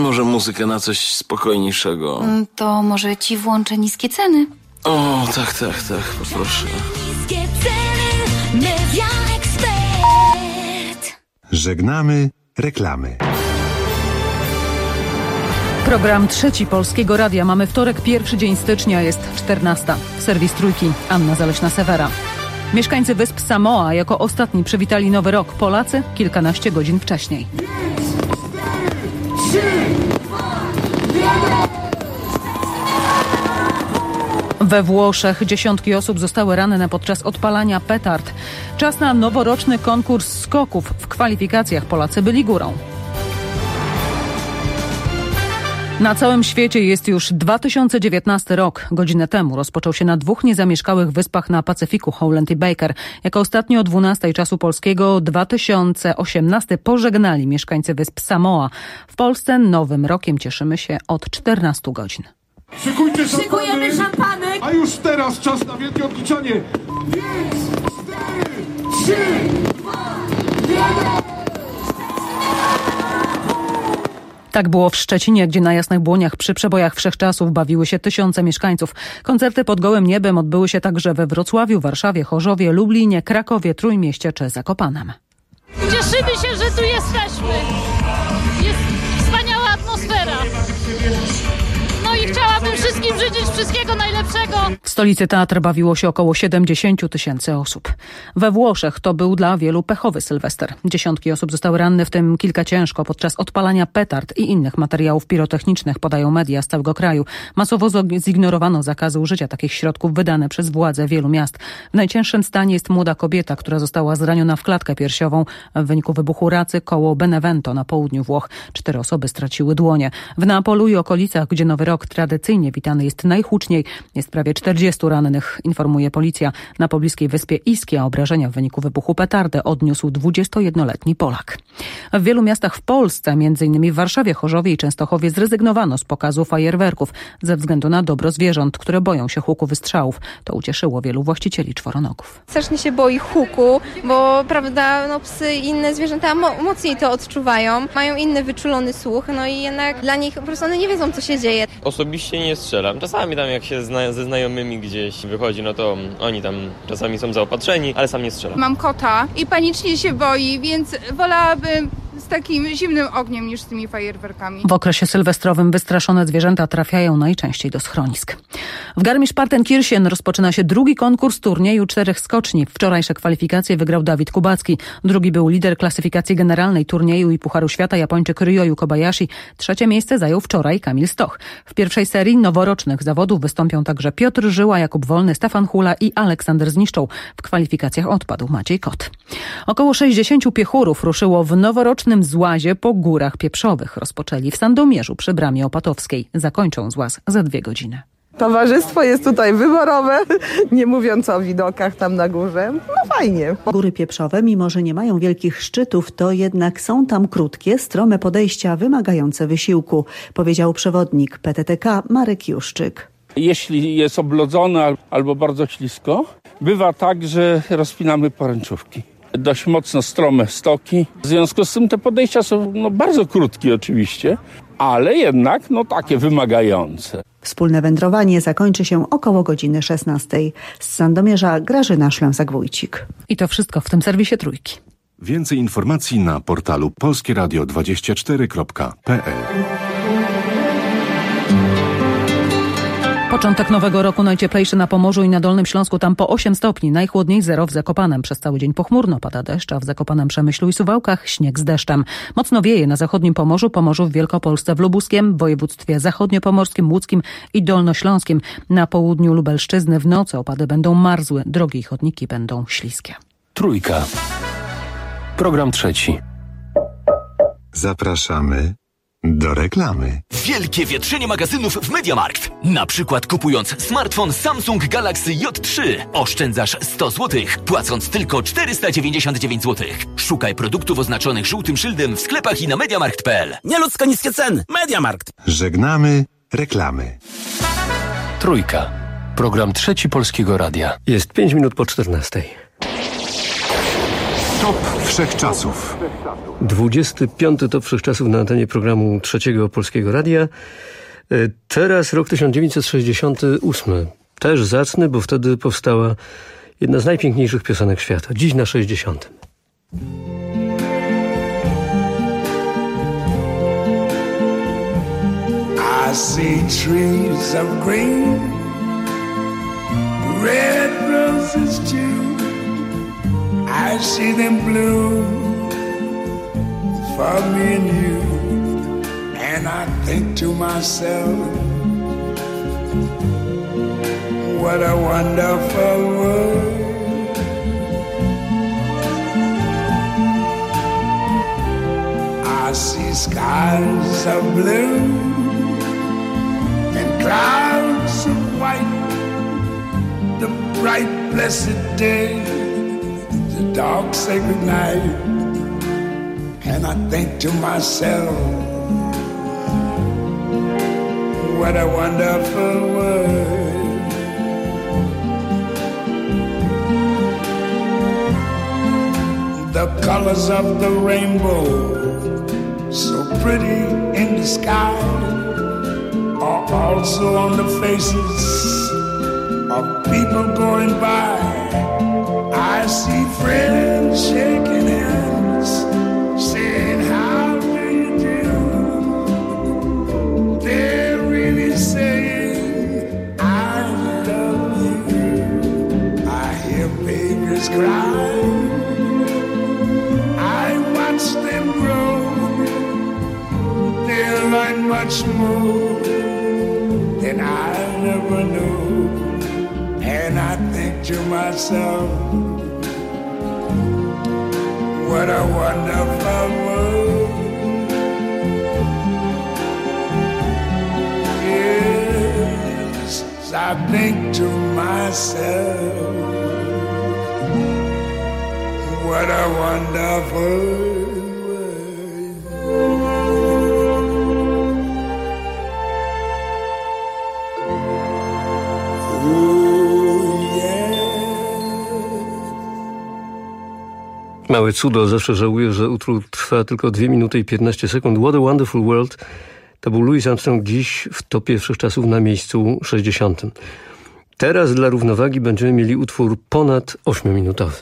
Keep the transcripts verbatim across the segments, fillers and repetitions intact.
Może muzykę na coś spokojniejszego. To może ci włączę niskie ceny. O, tak, tak, tak, poproszę. Niskie ceny, Media Expert. Żegnamy reklamy. Program Trzeci Polskiego Radia. Mamy wtorek, pierwszy dzień stycznia, jest czternasta. Serwis Trójki, Anna Zaleśna-Sewera. Mieszkańcy wysp Samoa jako ostatni przywitali Nowy Rok. Polacy kilkanaście godzin wcześniej. We Włoszech dziesiątki osób zostały ranne podczas odpalania petard. Czas na noworoczny konkurs skoków. W kwalifikacjach Polacy byli górą. Na całym świecie jest już dwa tysiące dziewiętnasty rok. Godzinę temu rozpoczął się na dwóch niezamieszkałych wyspach na Pacyfiku, Howland i Baker. Jako ostatni o dwunastej czasu polskiego dwa tysiące osiemnasty pożegnali mieszkańcy wysp Samoa. W Polsce nowym rokiem cieszymy się od czternastu godzin. Szykujcie szampany. Szykujemy szampany. A już teraz czas na wielkie odliczanie. pięć, cztery, trzy, dwa, jeden. Tak było w Szczecinie, gdzie na Jasnych Błoniach przy przebojach wszechczasów bawiły się tysiące mieszkańców. Koncerty pod gołym niebem odbyły się także we Wrocławiu, Warszawie, Chorzowie, Lublinie, Krakowie, Trójmieście czy Zakopanem. Cieszymy się, że tu jesteśmy. Jest wspaniała atmosfera. No i chciałabym wszystkim życzyć wszystkiego najlepszego. W stolicy teatr bawiło się około siedemdziesiąt tysięcy osób. We Włoszech to był dla wielu pechowy Sylwester. Dziesiątki osób zostały ranne, w tym kilka ciężko, podczas odpalania petard i innych materiałów pirotechnicznych, podają media z całego kraju. Masowo zignorowano zakazy użycia takich środków wydane przez władze wielu miast. W najcięższym stanie jest młoda kobieta, która została zraniona w klatkę piersiową w wyniku wybuchu racy koło Benevento na południu Włoch. Cztery osoby straciły dłonie. W Neapolu i okolicach, gdzie Nowy Rok tradycyjnie witany jest najhuczniej, jest prawie czterdziestu rannych, informuje policja. Na pobliskiej wyspie Ischia obrażenia w wyniku wybuchu petardy odniósł dwudziestojednoletni Polak. W wielu miastach w Polsce, między innymi w Warszawie, Chorzowie i Częstochowie, zrezygnowano z pokazu fajerwerków ze względu na dobro zwierząt, które boją się huku wystrzałów. To ucieszyło wielu właścicieli czworonogów. Strasznie się boi huku, bo prawda, no, psy i inne zwierzęta mo- mocniej to odczuwają, mają inny wyczulony słuch, no i jednak dla nich po prostu one nie wiedzą, co się dzieje. Osobiście nie strzelam. Czasami tam jak się zna- ze znajomymi gdzieś wychodzi, no to oni tam czasami są zaopatrzeni, ale sam nie strzelam. Mam kota i panicznie się boi, więc wolałabym z takim zimnym ogniem niż z tymi fajerwerkami. W okresie sylwestrowym wystraszone zwierzęta trafiają najczęściej do schronisk. W Garmisch-Partenkirchen rozpoczyna się drugi konkurs turnieju czterech skoczni. Wczorajsze kwalifikacje wygrał Dawid Kubacki. Drugi był lider klasyfikacji generalnej turnieju i Pucharu Świata, Japończyk Ryoyu Kobayashi. Trzecie miejsce zajął wczoraj Kamil Stoch. W pierwszej serii noworocznych zawodów wystąpią także Piotr Żyła, Jakub Wolny, Stefan Hula i Aleksander Zniszczą. W kwalifikacjach odpadł Maciej Kot. Około sześćdziesięciu piechurów ruszyło w noworocznym złazie po Górach Pieprzowych. Rozpoczęli w Sandomierzu przy Bramie Opatowskiej. Zakończą złaz za dwie godziny. Towarzystwo jest tutaj wyborowe, nie mówiąc o widokach tam na górze. No fajnie. Góry Pieprzowe, mimo że nie mają wielkich szczytów, to jednak są tam krótkie, strome podejścia wymagające wysiłku, powiedział przewodnik P T T K Marek Juszczyk. Jeśli jest oblodzone albo bardzo ślisko, bywa tak, że rozpinamy poręczówki. Dość mocno strome stoki. W związku z tym te podejścia są no, bardzo krótkie oczywiście, ale jednak no, takie wymagające. Wspólne wędrowanie zakończy się około godziny szesnastej. Z Sandomierza Grażyna Szlęzak-Wójcik. I to wszystko w tym serwisie Trójki. Więcej informacji na portalu polskie radio dwadzieścia cztery kropka p l. Początek nowego roku najcieplejszy na Pomorzu i na Dolnym Śląsku, tam po osiem stopni, najchłodniej zero w Zakopanem. Przez cały dzień pochmurno, pada deszcz, a w Zakopanem, Przemyślu i Suwałkach śnieg z deszczem. Mocno wieje na zachodnim Pomorzu, Pomorzu w Wielkopolsce, w Lubuskiem, w województwie zachodniopomorskim, łódzkim i dolnośląskim. Na południu Lubelszczyzny w nocy opady będą marzłe, drogi i chodniki będą śliskie. Trójka. Program trzeci. Zapraszamy do reklamy. Wielkie wietrzenie magazynów w MediaMarkt. Na przykład kupując smartfon Samsung Galaxy J trzy oszczędzasz sto złotych, płacąc tylko czterysta dziewięćdziesiąt dziewięć złotych. Szukaj produktów oznaczonych żółtym szyldem w sklepach i na mediamarkt kropka p l. Nieludzko niskie ceny. MediaMarkt. Żegnamy reklamy. Trójka. Program Trzeci Polskiego Radia. Jest pięć minut po czternastej. Top Wszechczasów. dwudziesty piąty Top Wszechczasów na antenie programu Trzeciego Polskiego Radia. Teraz rok tysiąc dziewięćset sześćdziesiąty ósmy. Też zacny, bo wtedy powstała jedna z najpiękniejszych piosenek świata. Dziś na sześćdziesiątym. I see trees of green, red roses too. I see them bloom for me and you. And I think to myself, what a wonderful world. I see skies of blue and clouds of white, the bright blessed day, the dark sacred night. And I think to myself, what a wonderful world. The colors of the rainbow, so pretty in the sky, are also on the faces of people going by. I see friends shaking hands, saying, how do you do? They're really saying, I love you. I hear babies cry, I watch them grow. They'll learn much more than I never knew. And I think to myself, what a wonderful world. Yes, I think to myself, what a wonderful Małe cudo, zawsze żałuję, że utwór trwa tylko dwie minuty i piętnaście sekund. What a Wonderful World. To był Louis Armstrong, dziś w topie wszechczasów na miejscu sześćdziesiątym. Teraz dla równowagi będziemy mieli utwór ponad ośmiominutowy.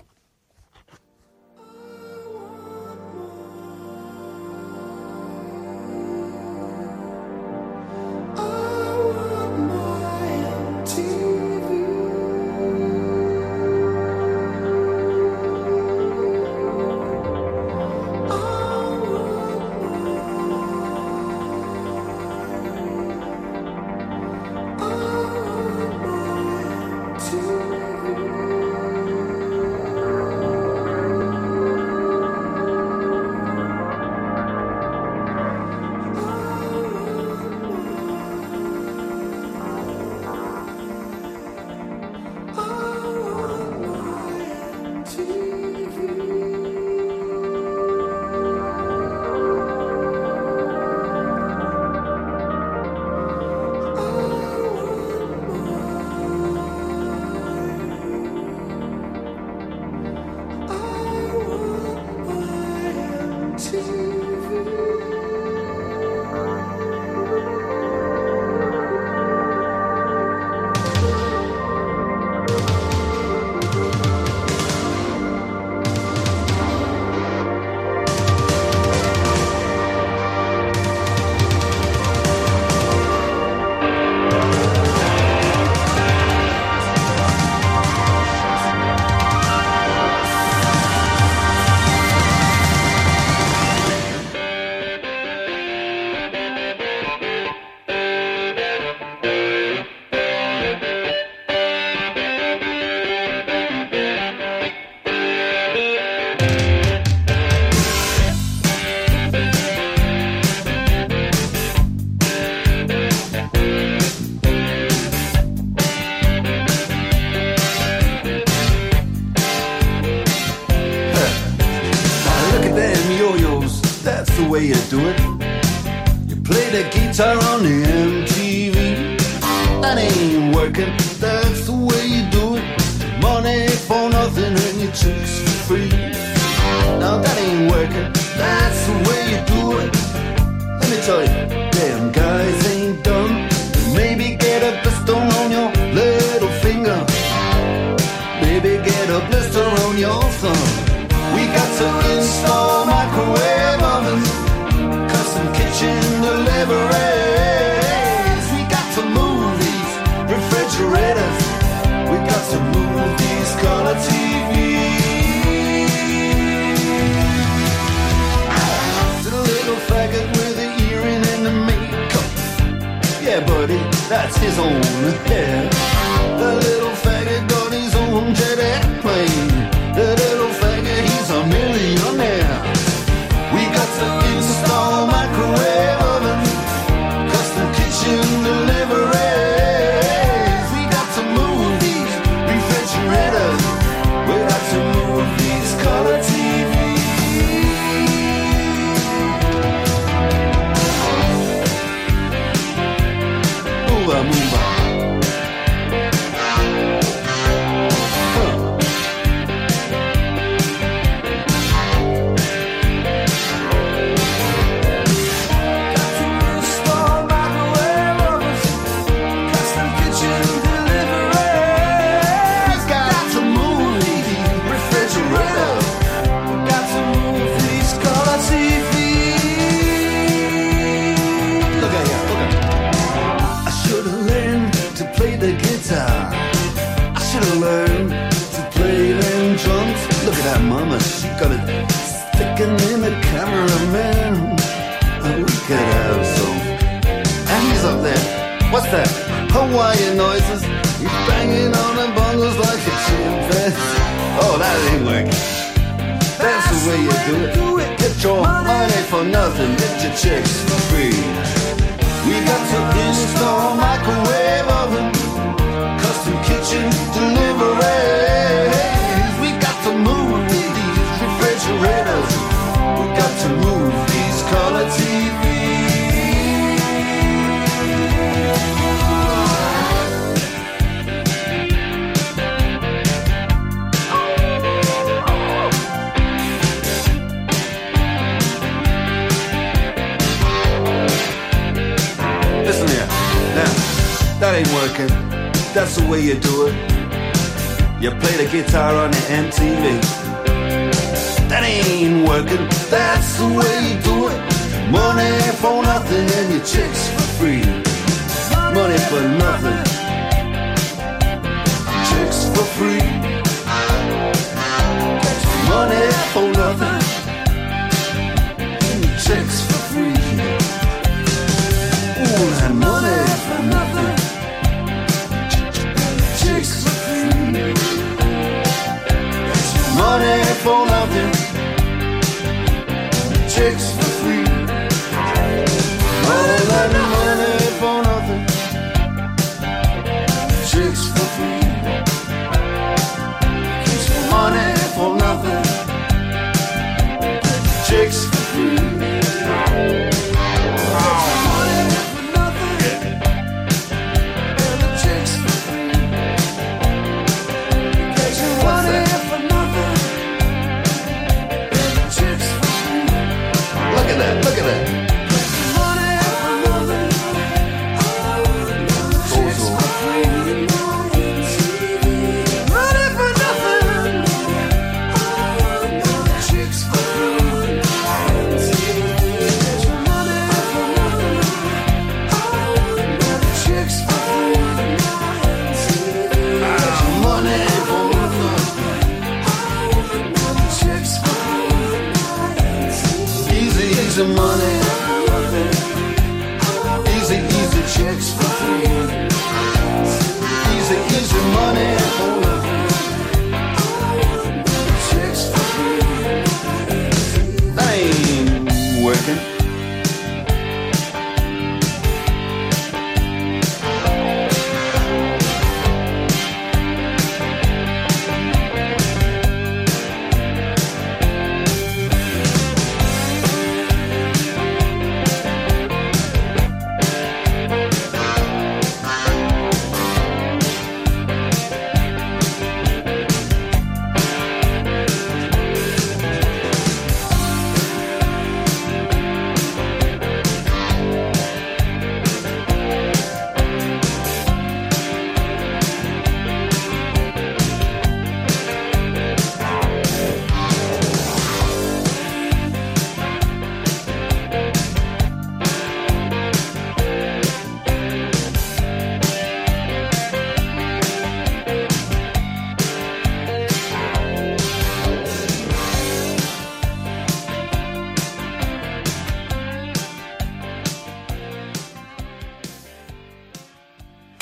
way you do it. You play the guitar on the M T V. That ain't working, that's the way you do it. Money for nothing and your chicks for free. no, that ain't working. That's the way you do it. Let me tell you, damn guys ain't dumb. Maybe get a blister on your little finger. Maybe get a blister on your thumb. We got to install microwave ovens, custom kitchen deliveries. We got to move these refrigerators. We got to move these color T Vs. To the little faggot with the earring and the makeup. Yeah, buddy, that's his own hair. The little faggot got his own jet airplane. The little faggot, he's a millionaire. We got to install microwave oven, custom kitchen deliveries. We got to move these refrigerators. We got to move these color T Vs. Move on, move on. Mama, she got it sticking in the cameraman. Oh, we could have some. And he's up there. What's that? Hawaiian noises. He's banging on the bongos like a chimpanzee. Oh, that ain't working. That's the way you do it. Get your money for nothing. Get your chicks for free. We got to install microwave oven, custom kitchen deliveries. We got to move refrigerators. We got to move these color T Vs. Listen here, now, that ain't working. That's the way you do it. You play the guitar on the M T V. That ain't working, that's the way you do it. Money for nothing and your chicks for free. Money for nothing, chicks for free. Money for nothing and your chicks for free. Ooh, that money for nothing, chicks for free. Money for nothing, chicks for free. All that money for nothing, chicks for free. Money for nothing, chicks for free. Money for nothing, and the chicks for free. Money for nothing, and the chicks for free. Look at that, look at that. Money for nothing, chicks for free. Money for nothing, chicks for free. Money for nothing, chicks for free. Money for nothing, chicks for free. Easy, easy money. Easy, easy chicks for free. Easy, easy money for nothing. Chicks for free. That ain't working.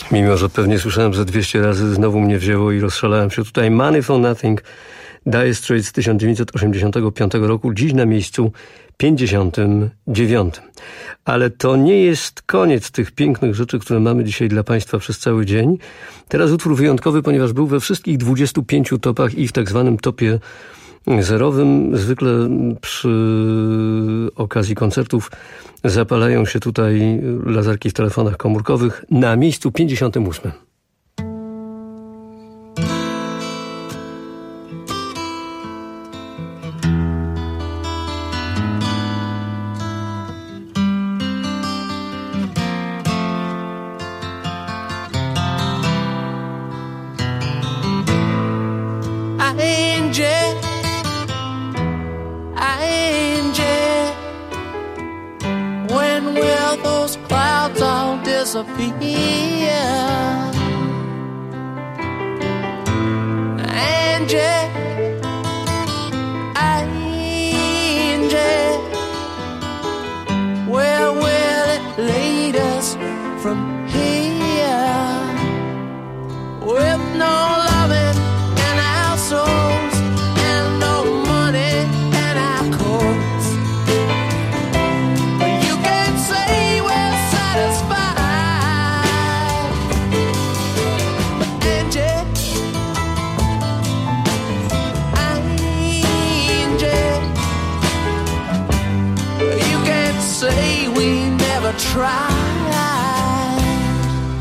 Mimo że pewnie słyszałem ze dwieście razy, znowu mnie wzięło i rozszalałem się tutaj. Money for Nothing, Dire Straits z tysiąc dziewięćset osiemdziesiątego piątego roku, dziś na miejscu pięćdziesiątym dziewiątym. Ale to nie jest koniec tych pięknych rzeczy, które mamy dzisiaj dla Państwa przez cały dzień. Teraz utwór wyjątkowy, ponieważ był we wszystkich dwudziestu pięciu topach i w tak zwanym topie zerowym. Zwykle przy okazji koncertów zapalają się tutaj latarki w telefonach komórkowych. Na miejscu pięćdziesiątym ósmym. Disappear. Angie, Angie, where will it lead us from here? With no loving in our souls and no money in our coats, you can't say we're satisfied. Say we never tried.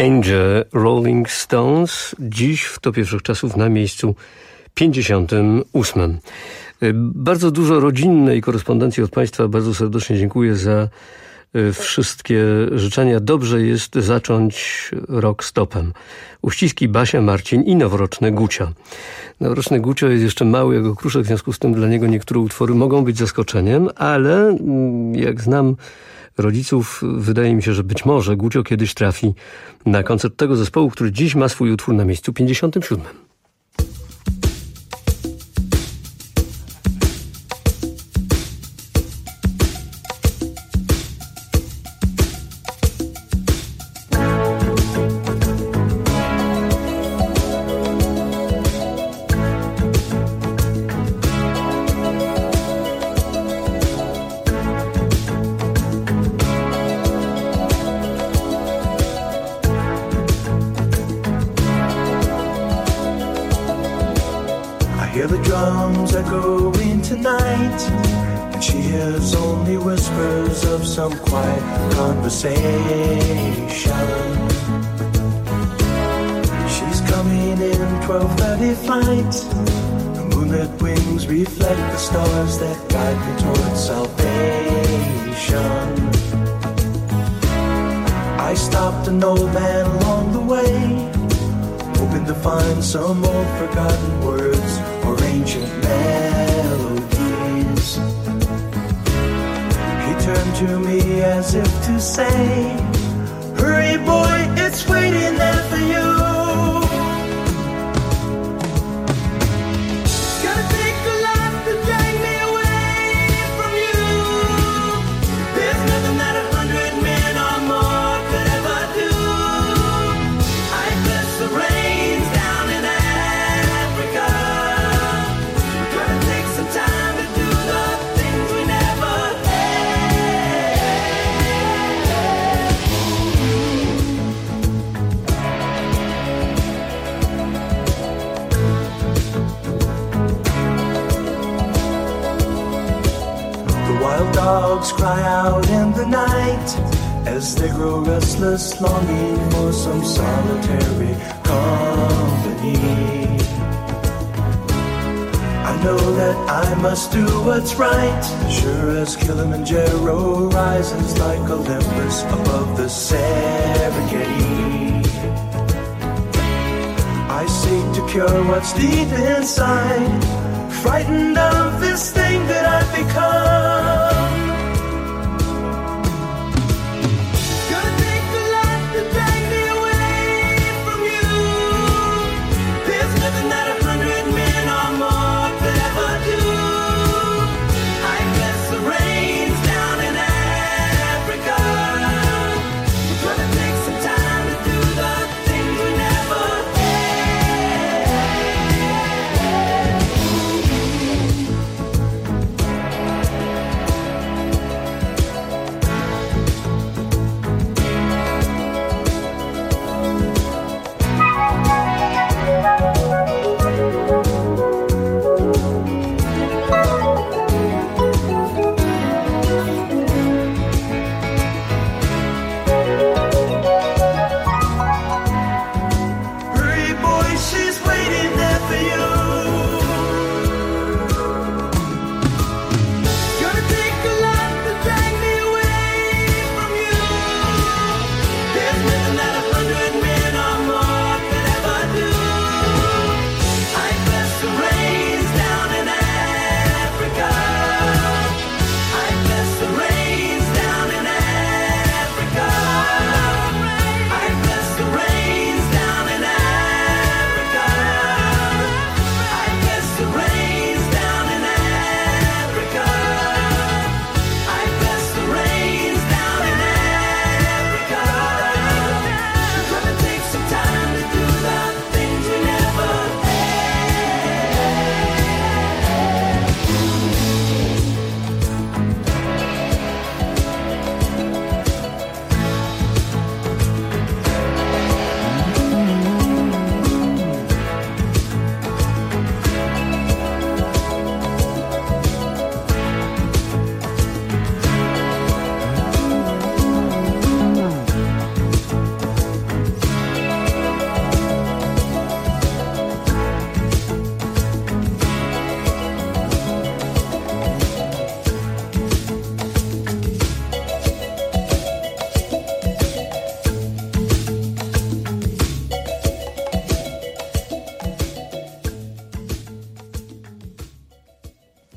Angel, Rolling Stones, dziś w topie wszechczasów na miejscu pięćdziesiątym ósmym. Bardzo dużo rodzinnej korespondencji od Państwa. Bardzo serdecznie dziękuję za wszystkie życzenia. Dobrze jest zacząć rok stopem. Uściski Basia, Marcin i noworoczny Gucia. Noworoczny Gucio jest jeszcze mały jak okruszek, w związku z tym dla niego niektóre utwory mogą być zaskoczeniem, ale jak znam rodziców, wydaje mi się, że być może Gucio kiedyś trafi na koncert tego zespołu, który dziś ma swój utwór na miejscu pięćdziesiątym siódmym. She's coming in twelve thirty flight. The moonlit wings reflect the stars that guide me towards salvation. I stopped an old man along the way, hoping to find some old forgotten words or ancient melodies. He turned to me as if to say, hurry boy, it's waiting there for you. Gotta take a lot to drag me away from you. There's nothing that a hundred men or more could ever do. I bless the rains down in Africa. Gotta take some time to do the things we never Wild dogs cry out in the night as they grow restless, longing for some solitary company. I know that I must do what's right, sure as Kilimanjaro rises like Olympus above the Serengeti. I seek to cure what's deep inside, frightened of this thing that I've become. Gonna take a lot to drag me away from you. There's nothing that a hundred men or more could ever do. I bless the rains down in Africa. Gonna take some time to do the things we never had.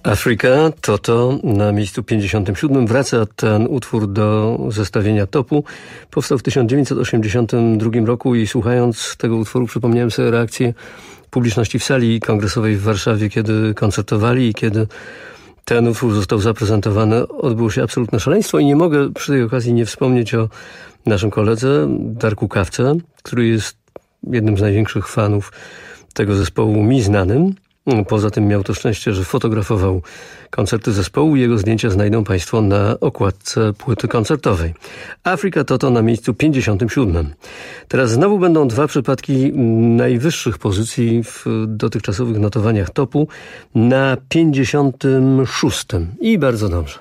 Afrika, Toto na miejscu pięćdziesiątym siódmym. Wraca ten utwór do zestawienia topu. Powstał w tysiąc dziewięćset osiemdziesiątym drugim roku i słuchając tego utworu przypomniałem sobie reakcję publiczności w sali kongresowej w Warszawie, kiedy koncertowali i kiedy ten utwór został zaprezentowany. Odbyło się absolutne szaleństwo i nie mogę przy tej okazji nie wspomnieć o naszym koledze Darku Kawce, który jest jednym z największych fanów tego zespołu mi znanym. Poza tym miał to szczęście, że fotografował koncerty zespołu i jego zdjęcia znajdą Państwo na okładce płyty koncertowej. Afrika Toto na miejscu pięćdziesiątym siódmym. Teraz znowu będą dwa przypadki najwyższych pozycji w dotychczasowych notowaniach topu na pięćdziesiątym szóstym. I bardzo dobrze.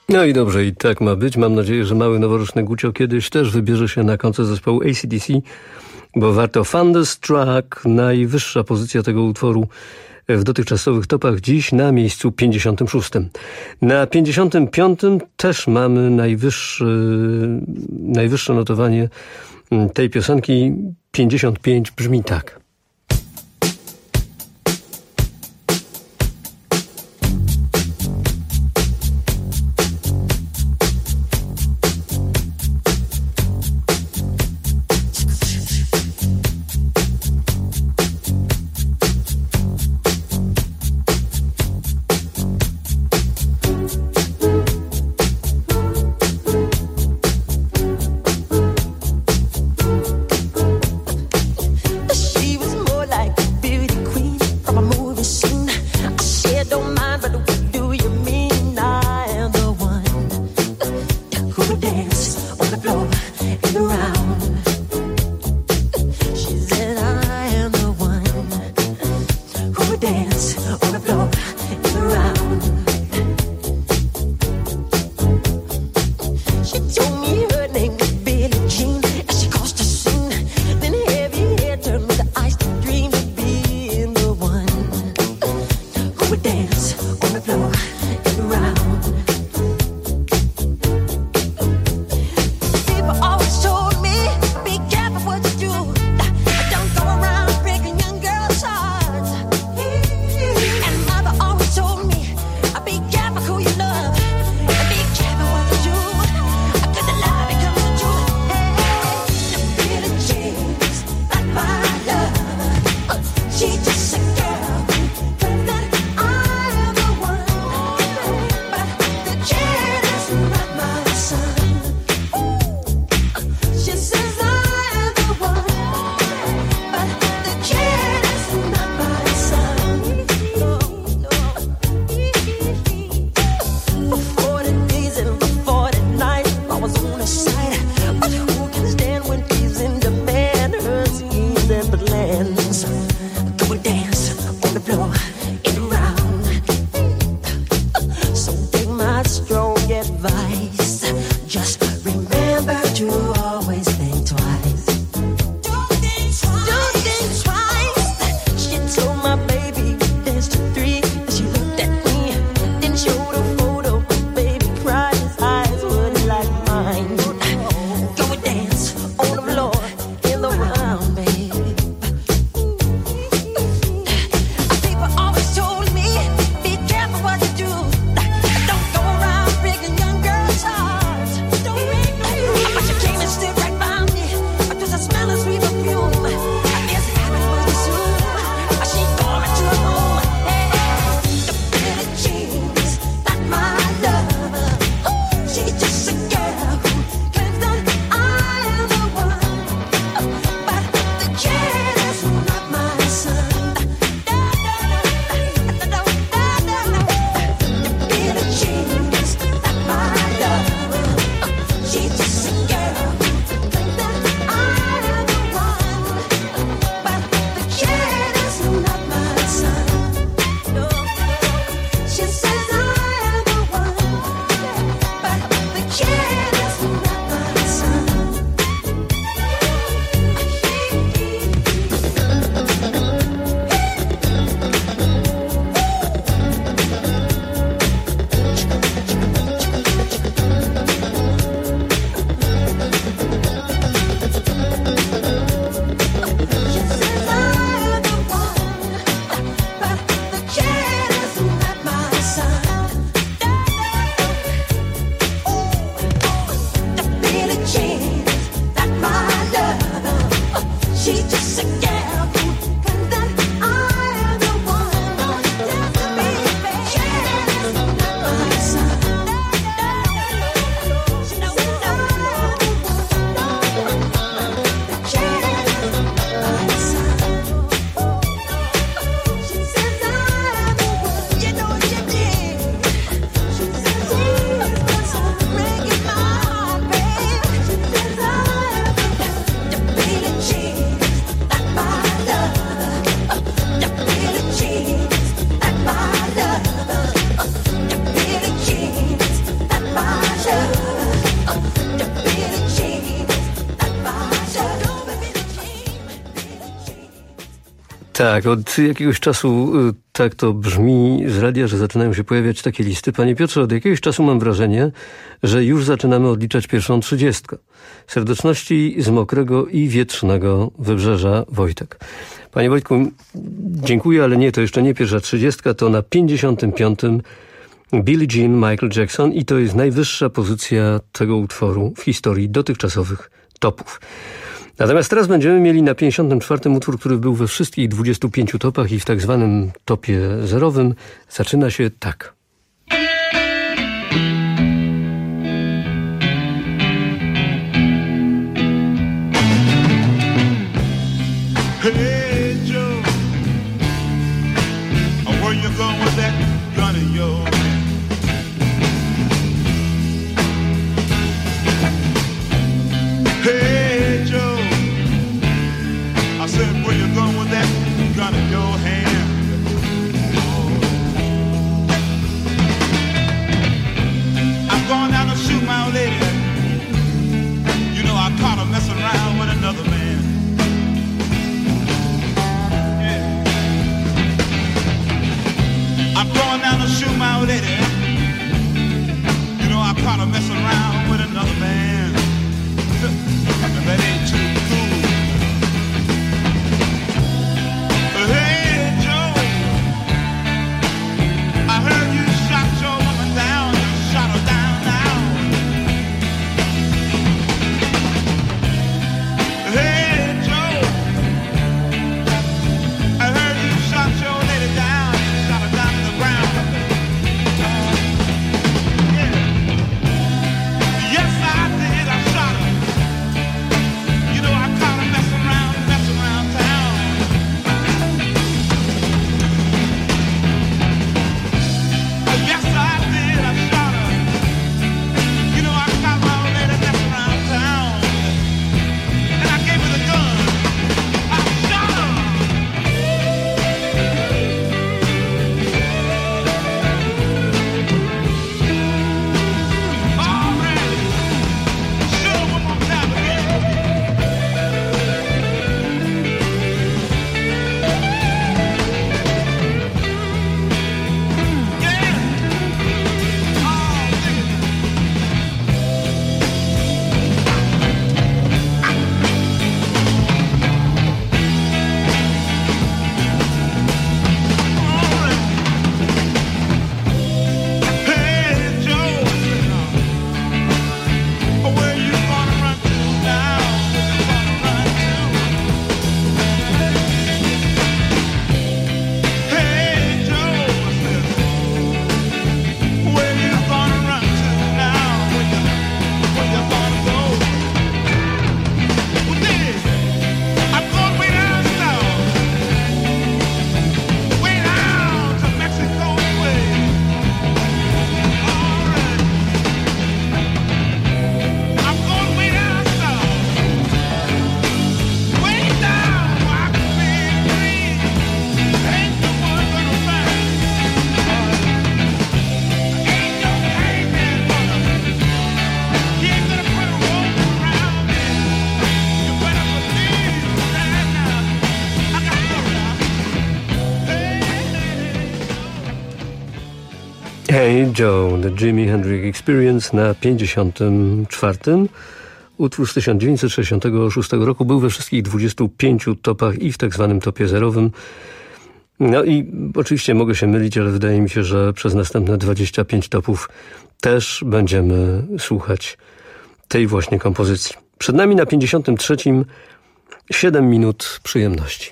No i dobrze, i tak ma być. Mam nadzieję, że mały noworoczny Gucio kiedyś też wybierze się na koncert zespołu A C D C, bo warto. Thunderstruck, najwyższa pozycja tego utworu w dotychczasowych topach, dziś na miejscu pięćdziesiątym szóstym. Na pięćdziesiątym piątym też mamy najwyższy, najwyższe notowanie tej piosenki. pięćdziesiąt pięć brzmi tak. Tak, od jakiegoś czasu y, tak to brzmi z radia, że zaczynają się pojawiać takie listy. Panie Piotrze, od jakiegoś czasu mam wrażenie, że już zaczynamy odliczać pierwszą trzydziestkę. Serdeczności z mokrego i wietrznego wybrzeża, Wojtek. Panie Wojtku, dziękuję, ale nie, to jeszcze nie pierwsza trzydziestka, to na pięćdziesiątym piątym Billie Jean, Michael Jackson i to jest najwyższa pozycja tego utworu w historii dotychczasowych topów. Natomiast teraz będziemy mieli na pięćdziesiątym czwartym utwór, który był we wszystkich dwudziestu pięciu topach i w tak zwanym topie zerowym. Zaczyna się tak. Hey Joe, where you going with that gun of yours? Hey Joe, I said, where you going with that gun in your hand? Oh. I'm going down to shoot my old lady. You know I caught her messing around with another man. Yeah. I'm going down to shoot my old lady. You know I caught her messing around with another man. And that ain't too cool. Hey Joe, I heard you shot your woman down. You shot her down now. Hey Joe, I heard you shot your lady down. You shot her down to the ground. Yeah. Yes, I did. I shot her. You know I caught her messing around, messing around town. Yes, I did. I shot her. You know I caught my old lady messing around town. And I gave her the gun. I shot her. All right. Show her one more time again. Hey Joe, where you gonna run to now? Where you gonna run to? Hey Joe, where you gonna run to now? Where you, where you gonna go? Well, then, I'm going way down south, way down to Mexico way. All right, I'm going way down south, way down where I can be free. Ain't no one gonna find me. Ain't no caveman gonna, he ain't gonna put a rope around me. You better believe that now. I gotta go now. Hey Joe, The Jimi Hendrix Experience na pięćdziesiątym czwartym. Utwór z tysiąc dziewięćset sześćdziesiątego szóstego roku był we wszystkich dwudziestu pięciu topach i w tak zwanym topie zerowym. No i oczywiście mogę się mylić, ale wydaje mi się, że przez następne dwadzieścia pięć topów też będziemy słuchać tej właśnie kompozycji. Przed nami na pięćdziesiątym trzecim siedem minut przyjemności.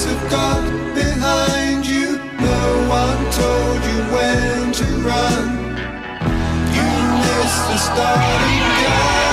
grace of God behind you. No one told you when to run. You missed the starting gun.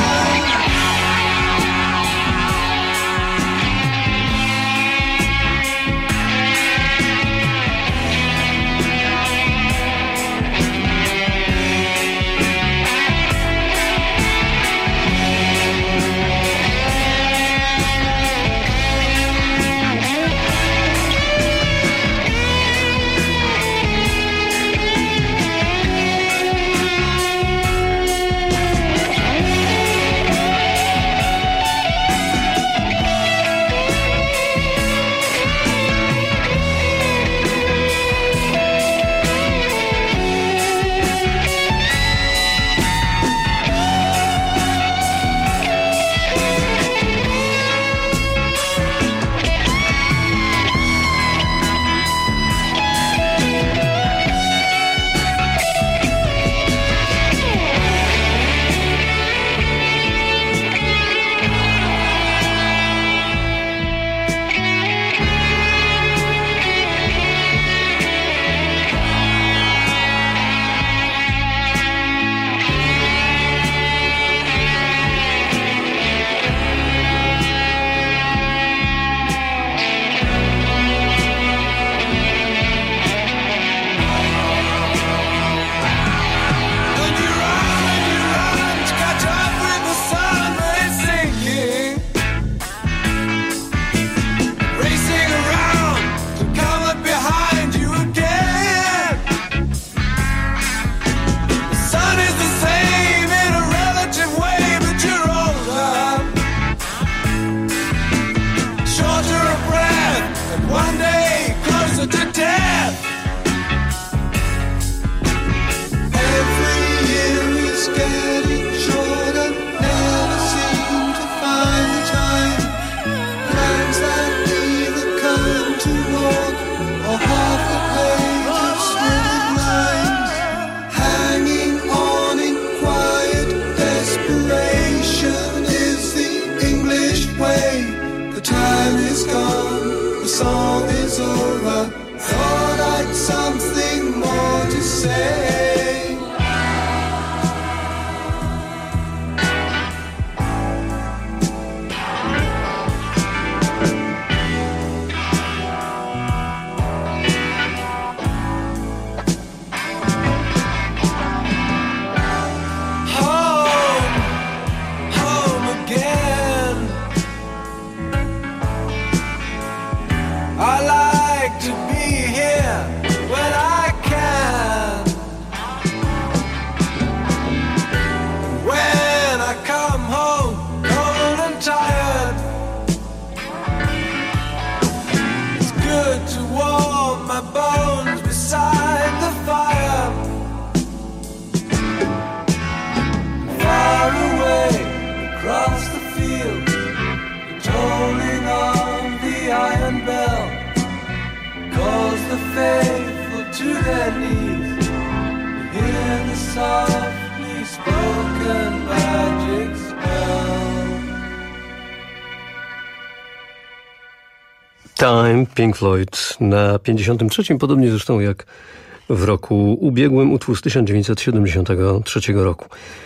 Time, Pink Floyd na pięćdziesiątym trzecim, podobnie zresztą jak w roku ubiegłym, utwór z tysiąc dziewięćset siedemdziesiątego trzeciego roku.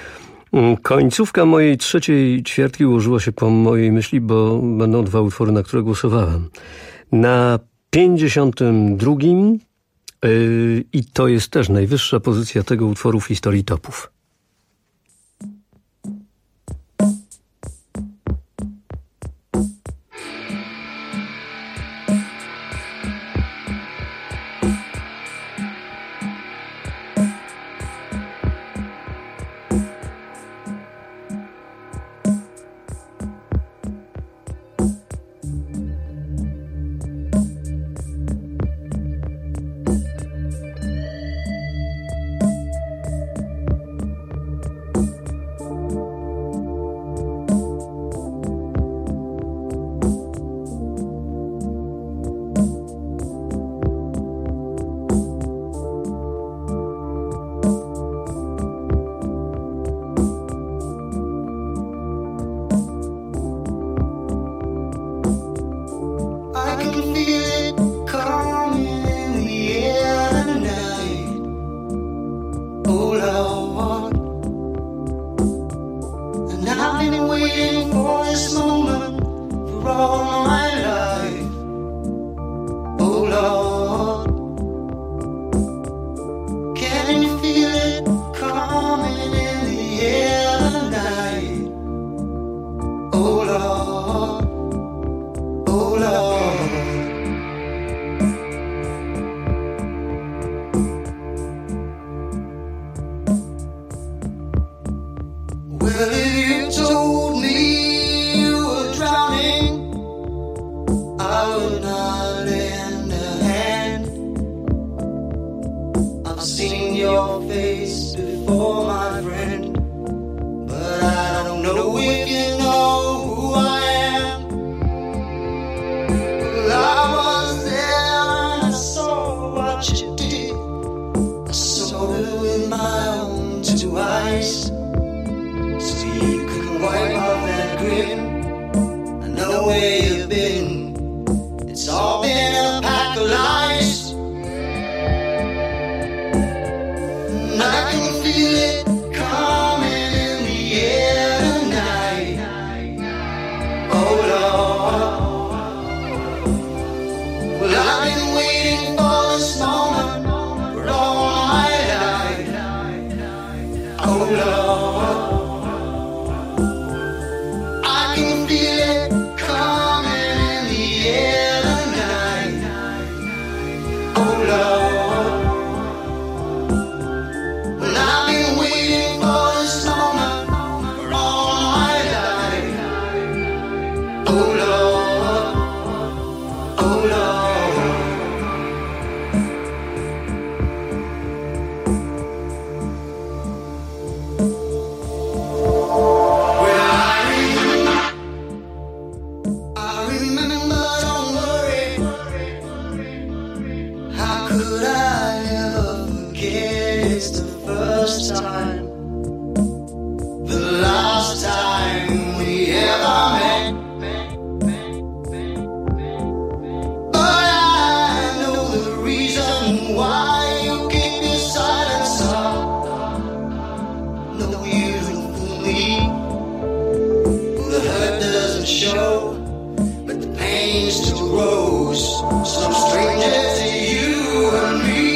Końcówka mojej trzeciej ćwiertki ułożyła się po mojej myśli, bo będą dwa utwory, na które głosowałem. Na pięćdziesiątym drugim yy, i to jest też najwyższa pozycja tego utworu w historii topów. first time, the last time we ever met. But I know the reason why you keep your silence up. No, you don't fool me. The hurt doesn't show, but the pain still grows. So stranger to you and me.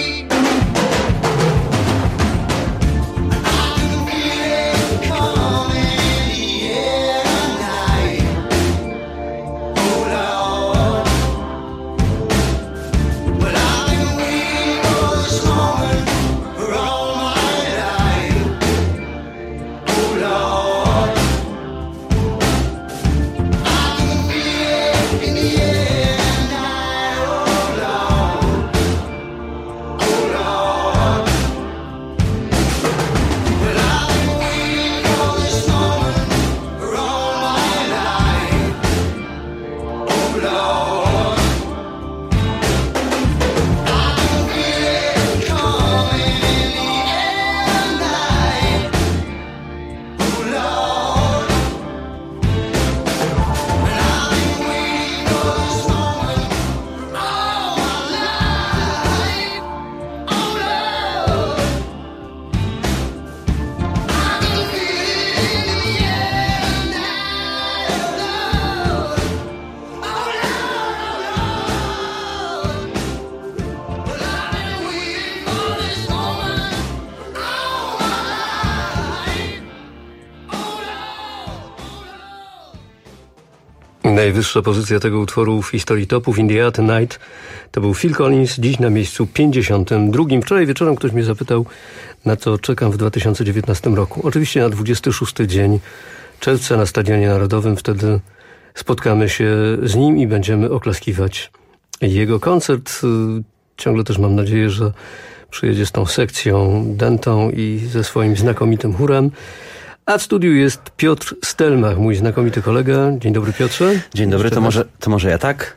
Najwyższa pozycja tego utworu w historii topów, In the Air Tonight, to był Phil Collins, dziś na miejscu pięćdziesiątym drugim. Wczoraj wieczorem ktoś mnie zapytał, na co czekam w dwa tysiące dziewiętnastym roku. Oczywiście na dwudziesty szósty dzień czerwca na Stadionie Narodowym. Wtedy spotkamy się z nim i będziemy oklaskiwać jego koncert. Ciągle też mam nadzieję, że przyjedzie z tą sekcją dentą i ze swoim znakomitym chórem. A w studiu jest Piotr Stelmach, mój znakomity kolega. Dzień dobry, Piotrze. Dzień dobry, to może, to może ja tak?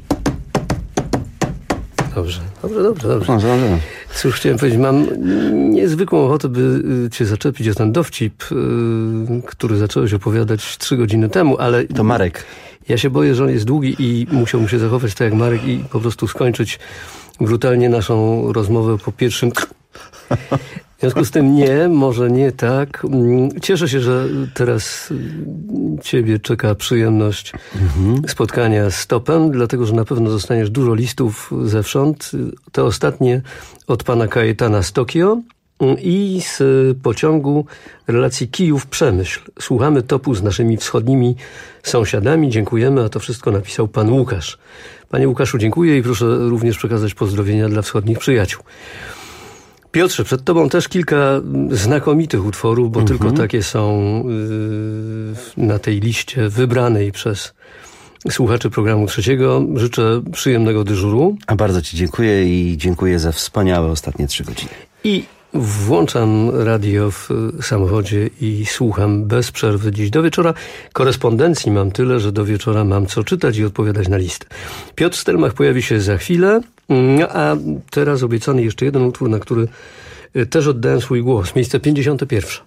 Dobrze, dobrze, dobrze. dobrze. Dobrze, dobrze. Cóż, chciałem powiedzieć, mam niezwykłą ochotę, by cię zaczepić o ten dowcip, który zacząłeś opowiadać trzy godziny temu, ale... To Marek. Ja się boję, że on jest długi i musiałbym się zachować tak jak Marek i po prostu skończyć brutalnie naszą rozmowę po pierwszym... W związku z tym nie, może nie tak. Cieszę się, że teraz ciebie czeka przyjemność mhm. spotkania z Topem, dlatego, że na pewno dostaniesz dużo listów zewsząd. Te ostatnie od pana Kajetana z Tokio i z pociągu relacji Kijów-Przemyśl. Słuchamy Topu z naszymi wschodnimi sąsiadami. Dziękujemy, a to wszystko napisał pan Łukasz. Panie Łukaszu, dziękuję i proszę również przekazać pozdrowienia dla wschodnich przyjaciół. Piotrze, przed tobą też kilka znakomitych utworów, bo mm-hmm. tylko takie są yy, na tej liście wybranej przez słuchaczy programu trzeciego. Życzę przyjemnego dyżuru. A bardzo ci dziękuję i dziękuję za wspaniałe ostatnie trzy godziny. I włączam radio w samochodzie i słucham bez przerwy dziś do wieczora. Korespondencji mam tyle, że do wieczora mam co czytać i odpowiadać na listę. Piotr Stelmach pojawi się za chwilę, a teraz obiecany jeszcze jeden utwór, na który też oddałem swój głos. Miejsce pięćdziesiąte pierwsze.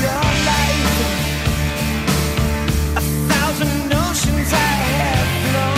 Thousand oceans I have flown.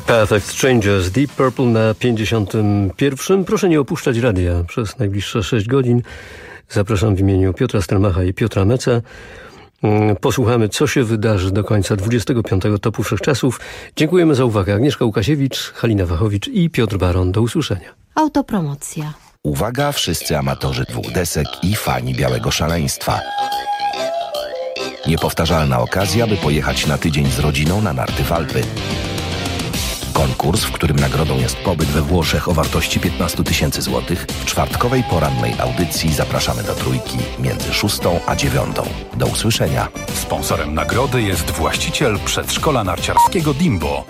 Path Exchanges, Deep Purple na pięćdziesiątym pierwszym. Proszę nie opuszczać radia przez najbliższe sześć godzin. Zapraszam w imieniu Piotra Stelmacha i Piotra Meca. Posłuchamy, co się wydarzy do końca dwudziestego piątego Topu Wszechczasów. Dziękujemy za uwagę. Agnieszka Łukasiewicz, Halina Wachowicz i Piotr Baron. Do usłyszenia. Autopromocja. Uwaga, wszyscy amatorzy dwóch desek i fani białego szaleństwa. Niepowtarzalna okazja, by pojechać na tydzień z rodziną na narty w Alpy. Konkurs, w którym nagrodą jest pobyt we Włoszech o wartości piętnaście tysięcy złotych. W czwartkowej porannej audycji zapraszamy do Trójki między szóstą a dziewiątą. Do usłyszenia. Sponsorem nagrody jest właściciel przedszkola narciarskiego Dimbo.